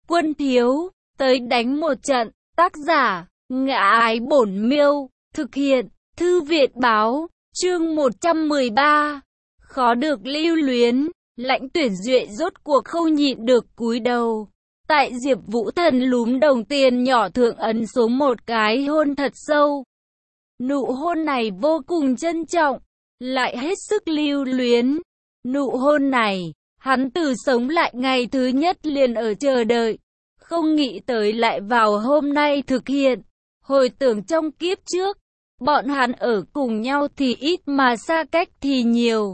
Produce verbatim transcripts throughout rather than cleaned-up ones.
Quân thiếu, tới đánh một trận. Tác giả, Ngã Ái Bổn Miêu. Thực hiện, Thư Việt Báo. Chương một trăm mười ba. Khó được lưu luyến. Lãnh Tuyển Duệ rốt cuộc không nhịn được cúi đầu. Tại Diệp Vũ Thần lúm đồng tiền nhỏ thượng ấn xuống một cái hôn thật sâu. Nụ hôn này vô cùng trân trọng, lại hết sức lưu luyến. Nụ hôn này, hắn từ sống lại ngày thứ nhất liền ở chờ đợi. Không nghĩ tới lại vào hôm nay thực hiện. Hồi tưởng trong kiếp trước, bọn hắn ở cùng nhau thì ít mà xa cách thì nhiều.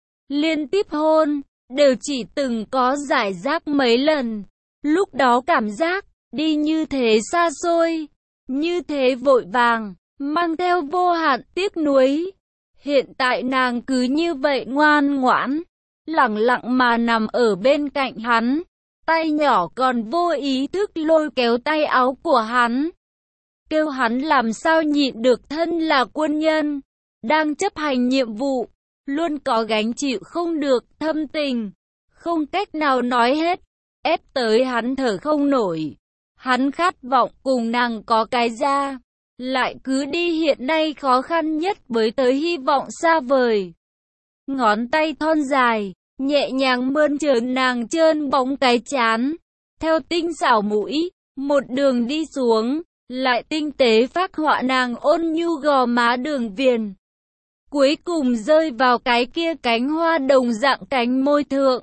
Liên tiếp hôn, đều chỉ từng có giải rác mấy lần. Lúc đó cảm giác, đi như thế xa xôi, như thế vội vàng, mang theo vô hạn tiếc nuối. Hiện tại nàng cứ như vậy ngoan ngoãn, lẳng lặng mà nằm ở bên cạnh hắn. Tay nhỏ còn vô ý thức lôi kéo tay áo của hắn. Kêu hắn làm sao nhịn được, thân là quân nhân, đang chấp hành nhiệm vụ, luôn có gánh chịu không được thâm tình, không cách nào nói hết, ép tới hắn thở không nổi. Hắn khát vọng cùng nàng có cái ra, lại cứ đi hiện nay khó khăn nhất với tới hy vọng xa vời. Ngón tay thon dài, nhẹ nhàng mơn trớn nàng trơn bóng cái trán, theo tinh xảo mũi, một đường đi xuống, lại tinh tế phác họa nàng ôn nhu gò má đường viền. Cuối cùng rơi vào cái kia cánh hoa đồng dạng cánh môi thượng.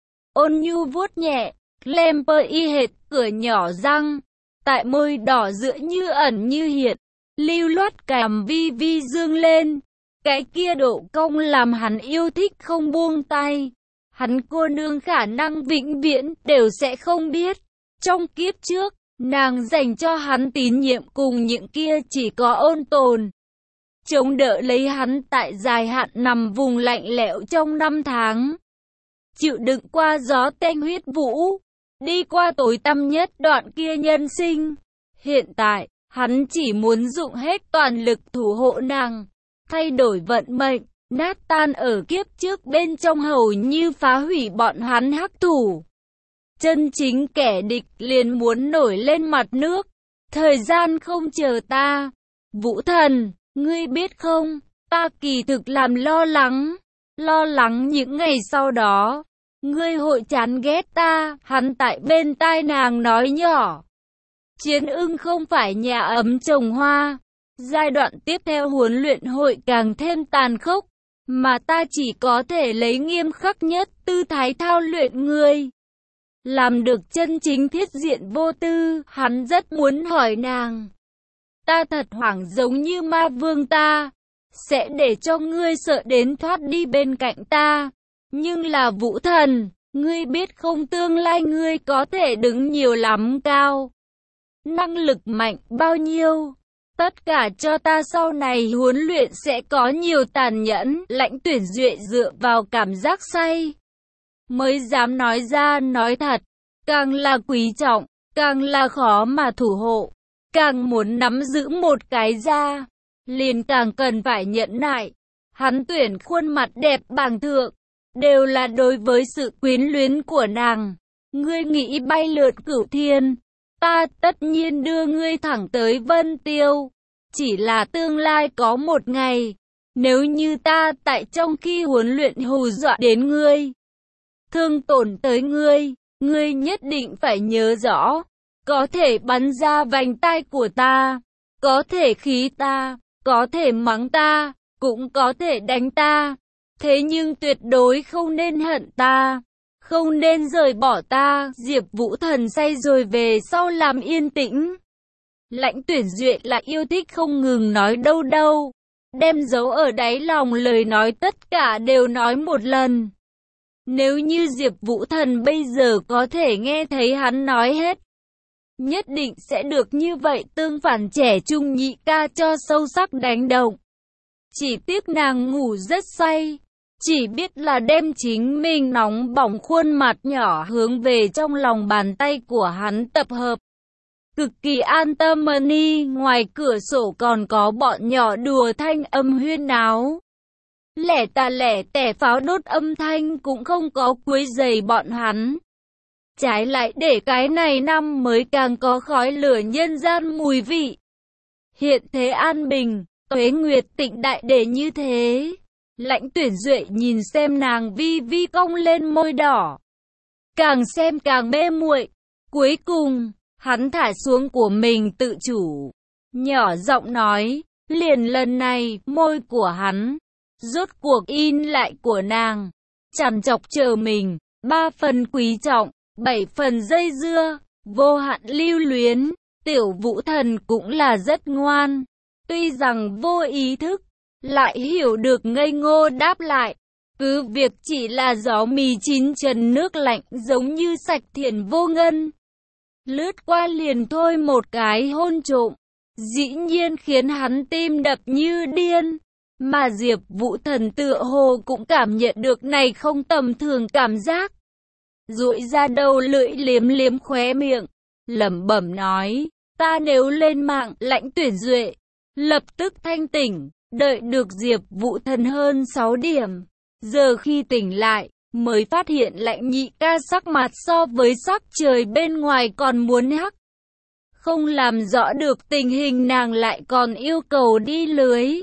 Ôn nhu vuốt nhẹ, Clemper y hệt cửa nhỏ răng, tại môi đỏ giữa như ẩn như hiện, lưu loát cằm vi vi dương lên. Cái kia độ cong làm hắn yêu thích không buông tay. Hắn cô nương khả năng vĩnh viễn đều sẽ không biết. Trong kiếp trước, nàng dành cho hắn tín nhiệm cùng những kia chỉ có ôn tồn. Chống đỡ lấy hắn tại dài hạn nằm vùng lạnh lẽo trong năm tháng. Chịu đựng qua gió tanh huyết vũ, đi qua tối tăm nhất đoạn kia nhân sinh. Hiện tại, hắn chỉ muốn dụng hết toàn lực thủ hộ nàng, thay đổi vận mệnh, nát tan ở kiếp trước bên trong hầu như phá hủy bọn hắn hắc thủ. Chân chính kẻ địch liền muốn nổi lên mặt nước. Thời gian không chờ ta. Vũ Thần, ngươi biết không, ta kỳ thực làm lo lắng. Lo lắng những ngày sau đó, ngươi hội chán ghét ta. Hắn tại bên tai nàng nói nhỏ. Chiến ưng không phải nhà ấm trồng hoa. Giai đoạn tiếp theo huấn luyện hội càng thêm tàn khốc, mà ta chỉ có thể lấy nghiêm khắc nhất tư thái thao luyện ngươi. Làm được chân chính thiết diện vô tư, hắn rất muốn hỏi nàng. Ta thật hoảng giống như ma vương ta, sẽ để cho ngươi sợ đến thoát đi bên cạnh ta. Nhưng là Vũ Thần, ngươi biết không, tương lai ngươi có thể đứng nhiều lắm cao. Năng lực mạnh bao nhiêu? Tất cả cho ta sau này huấn luyện sẽ có nhiều tàn nhẫn. Lãnh Tuyển Duệ dựa vào cảm giác say, mới dám nói ra nói thật. Càng là quý trọng, càng là khó mà thủ hộ. Càng muốn nắm giữ một cái ra, liền càng cần phải nhẫn nại. Hắn tuyển khuôn mặt đẹp bàng thượng, đều là đối với sự quyến luyến của nàng. Ngươi nghĩ bay lượn cửu thiên, ta tất nhiên đưa ngươi thẳng tới Vân Tiêu. Chỉ là tương lai có một ngày, nếu như ta tại trong khi huấn luyện hù dọa đến ngươi, thương tổn tới ngươi, ngươi nhất định phải nhớ rõ. Có thể bắn ra vành tai của ta, có thể khí ta, có thể mắng ta, cũng có thể đánh ta. Thế nhưng tuyệt đối không nên hận ta, không nên rời bỏ ta. Diệp Vũ Thần say rồi về sau làm yên tĩnh. Lãnh Tuyển Duệ là yêu thích không ngừng nói đâu đâu, đem giấu ở đáy lòng lời nói tất cả đều nói một lần. Nếu như Diệp Vũ Thần bây giờ có thể nghe thấy hắn nói hết, nhất định sẽ được như vậy. Tương phản trẻ trung nhị ca cho sâu sắc đánh động. Chỉ tiếc nàng ngủ rất say, chỉ biết là đem chính mình nóng bỏng khuôn mặt nhỏ hướng về trong lòng bàn tay của hắn tập hợp. Cực kỳ an tâm. Money ngoài cửa sổ còn có bọn nhỏ đùa thanh âm huyên náo. Lẻ tà lẻ tẻ pháo đốt âm thanh cũng không có quấy rầy bọn hắn. Trái lại để cái này năm mới càng có khói lửa nhân gian mùi vị. Hiện thế an bình, tuế nguyệt tịnh đại để như thế. Lãnh Tuyển Duệ nhìn xem nàng vi vi cong lên môi đỏ. Càng xem càng mê muội. Cuối cùng, hắn thả xuống của mình tự chủ. Nhỏ giọng nói, liền lần này, môi của hắn, rốt cuộc in lại của nàng. Chằn chọc chờ mình, ba phần quý trọng, bảy phần dây dưa, vô hạn lưu luyến. Tiểu Vũ Thần cũng là rất ngoan. Tuy rằng vô ý thức, lại hiểu được ngây ngô đáp lại. Cứ việc chỉ là gió mì chín trần nước lạnh giống như sạch thiện vô ngân. Lướt qua liền thôi một cái hôn trộm. Dĩ nhiên khiến hắn tim đập như điên. Mà Diệp Vũ Thần tựa hồ cũng cảm nhận được này không tầm thường cảm giác. Duỗi ra đầu lưỡi liếm liếm khóe miệng. Lẩm bẩm nói, ta nếu lên mạng. Lãnh Tuyển Duệ lập tức thanh tỉnh. Đợi được Diệp Vũ Thần hơn sáu điểm. Giờ khi tỉnh lại, mới phát hiện Lãnh nhị ca sắc mặt so với sắc trời bên ngoài còn muốn hắc. Không làm rõ được tình hình nàng lại còn yêu cầu đi lưới.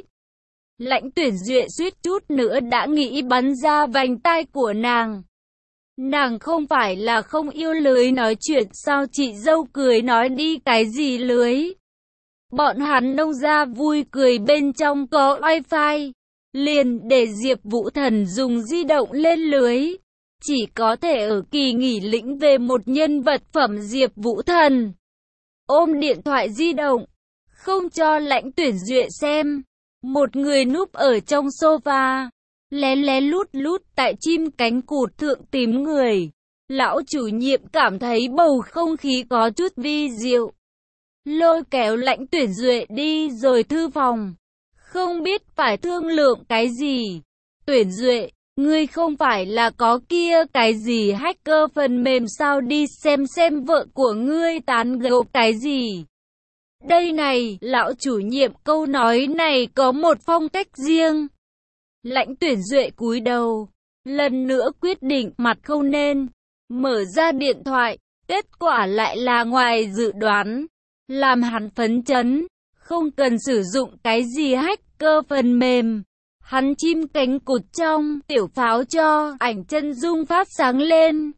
Lãnh Tuyển Duệ suýt chút nữa đã nghĩ bắn ra vành tai của nàng. Nàng không phải là không yêu lưới nói chuyện sao chị dâu cười nói đi cái gì lưới. Bọn hắn nông ra vui cười bên trong có wifi. Liền để Diệp Vũ Thần dùng di động lên lưới. Chỉ có thể ở kỳ nghỉ lĩnh về một nhân vật phẩm Diệp Vũ Thần. Ôm điện thoại di động, không cho Lãnh Tuyển Duệ xem. Một người núp ở trong sofa, lén lén lút lút tại chim cánh cụt thượng tìm người. Lão chủ nhiệm cảm thấy bầu không khí có chút vi diệu. Lôi kéo Lãnh Tuyển Duệ đi rồi thư phòng. Không biết phải thương lượng cái gì. Tuyển Duệ, ngươi không phải là có kia cái gì hacker phần mềm sao, đi xem xem vợ của ngươi tán gẫu cái gì. Đây này, lão chủ nhiệm câu nói này có một phong cách riêng. Lãnh Tuyển Duệ cúi đầu, lần nữa quyết định mặt không nên. Mở ra điện thoại, kết quả lại là ngoài dự đoán. Làm hắn phấn chấn, không cần sử dụng cái gì hacker phần mềm. Hắn chim cánh cụt trong tiểu pháo cho ảnh chân dung phát sáng lên.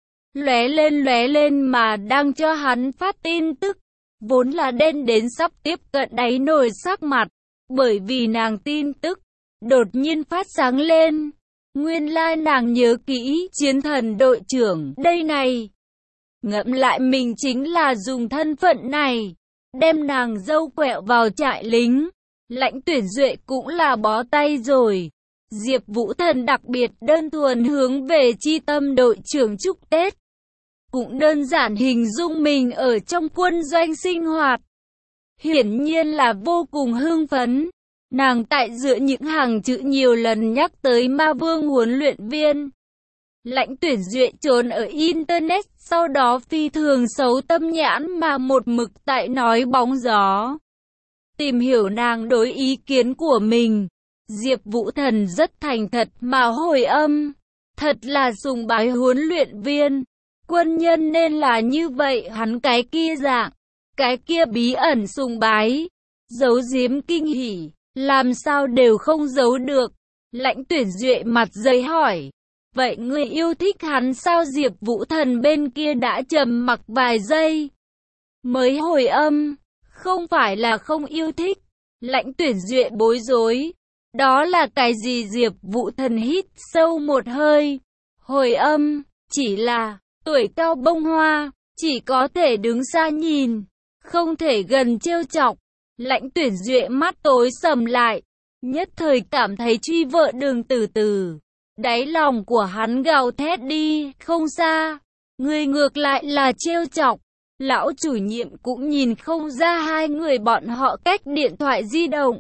Lóe lên lóe lên mà đang cho hắn phát tin tức. Vốn là đen đến sắp tiếp cận đáy nồi sắc mặt. Bởi vì nàng tin tức đột nhiên phát sáng lên. Nguyên lai like nàng nhớ kỹ chiến thần đội trưởng đây này. Ngẫm lại mình chính là dùng thân phận này, đem nàng dâu quẹo vào trại lính. Lãnh Tuyển Duệ cũng là bó tay rồi. Diệp Vũ Thần đặc biệt đơn thuần hướng về chi tâm đội trưởng chúc Tết. Cũng đơn giản hình dung mình ở trong quân doanh sinh hoạt. Hiển nhiên là vô cùng hưng phấn. Nàng tại giữa những hàng chữ nhiều lần nhắc tới ma vương huấn luyện viên. Lãnh Tuyển Duệ trốn ở Internet, sau đó phi thường xấu tâm nhãn mà một mực tại nói bóng gió. Tìm hiểu nàng đối ý kiến của mình. Diệp Vũ Thần rất thành thật mà hồi âm. Thật là sùng bái huấn luyện viên. Quân nhân nên là như vậy, hắn cái kia dạng, cái kia bí ẩn sùng bái, giấu giếm kinh hỉ, làm sao đều không giấu được. Lãnh Tuyển Duệ mặt dày hỏi, vậy ngươi yêu thích hắn sao? Diệp Vũ Thần bên kia đã trầm mặc vài giây, mới hồi âm, không phải là không yêu thích. Lãnh Tuyển Duệ bối rối, đó là cái gì? Diệp Vũ Thần hít sâu một hơi, hồi âm, chỉ là tuổi cao bông hoa, chỉ có thể đứng xa nhìn, không thể gần trêu chọc. Lãnh Tuyển Duệ mắt tối sầm lại, nhất thời cảm thấy truy vợ đường từ từ. Đáy lòng của hắn gào thét đi, không xa, người ngược lại là trêu chọc. Lão chủ nhiệm cũng nhìn không ra hai người bọn họ cách điện thoại di động.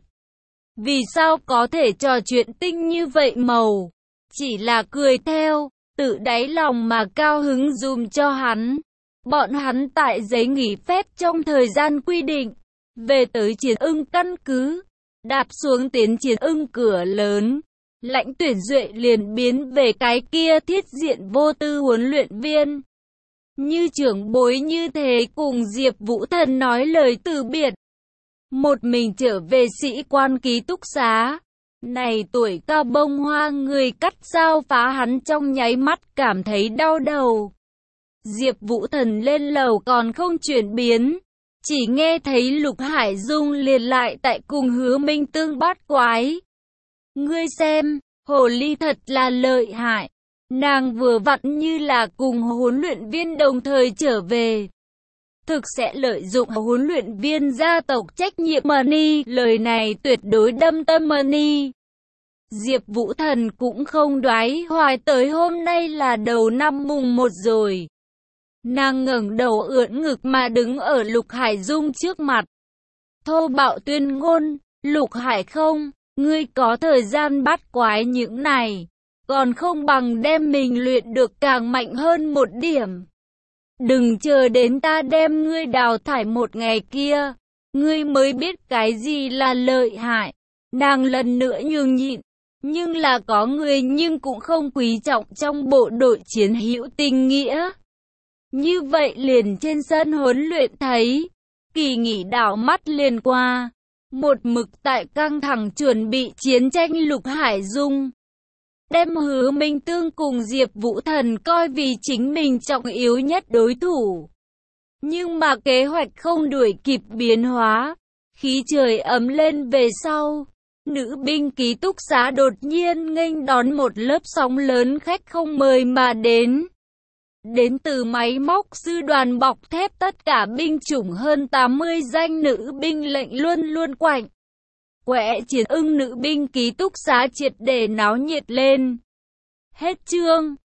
Vì sao có thể trò chuyện tinh như vậy màu? Chỉ là cười theo, tự đáy lòng mà cao hứng dùm cho hắn. Bọn hắn tại giấy nghỉ phép trong thời gian quy định, về tới Chiến Ưng căn cứ, đạp xuống Tiến Chiến Ưng cửa lớn. Lãnh Tuyển Duệ liền biến về cái kia thiết diện vô tư huấn luyện viên. như trưởng bối như thế cùng Diệp Vũ Thần nói lời từ biệt. Một mình trở về sĩ quan ký túc xá. Này tuổi cao bông hoa, người cắt dao phá hắn trong nháy mắt cảm thấy đau đầu. Diệp Vũ Thần lên lầu còn không chuyển biến. Chỉ nghe thấy Lục Hải Dung liền lại tại cùng Hứa Minh Tương bát quái. Ngươi xem, hồ ly thật là lợi hại. Nàng vừa vặn như là cùng huấn luyện viên đồng thời trở về. Thực sẽ lợi dụng huấn luyện viên gia tộc trách nhiệm Money, lời này tuyệt đối đâm tâm Money. Diệp Vũ Thần cũng không đoái hoài tới hôm nay là đầu năm mùng một rồi. Nàng ngẩng đầu ưỡn ngực mà đứng ở Lục Hải Dung trước mặt. Thô bạo tuyên ngôn, Lục Hải không, ngươi có thời gian bắt quái những này, còn không bằng đem mình luyện được càng mạnh hơn một điểm. Đừng chờ đến ta đem ngươi đào thải một ngày kia, ngươi mới biết cái gì là lợi hại. Nàng lần nữa nhường nhịn, nhưng là có người nhưng cũng không quý trọng trong bộ đội chiến hữu tình nghĩa. Như vậy liền trên sân huấn luyện thấy, kỳ nghỉ đảo mắt liền qua, một mực tại căng thẳng chuẩn bị chiến tranh Lục Hải Dung. Đem Hứa Minh Tương cùng Diệp Vũ Thần coi vì chính mình trọng yếu nhất đối thủ. Nhưng mà kế hoạch không đuổi kịp biến hóa, khí trời ấm lên về sau. Nữ binh ký túc xá đột nhiên nghênh đón một lớp sóng lớn khách không mời mà đến. Đến từ máy móc sư đoàn bọc thép tất cả binh chủng hơn tám mươi danh nữ binh lệnh luôn luôn quạnh. Quẹ chiến ưng nữ binh ký túc xá triệt để náo nhiệt lên. Hết chương.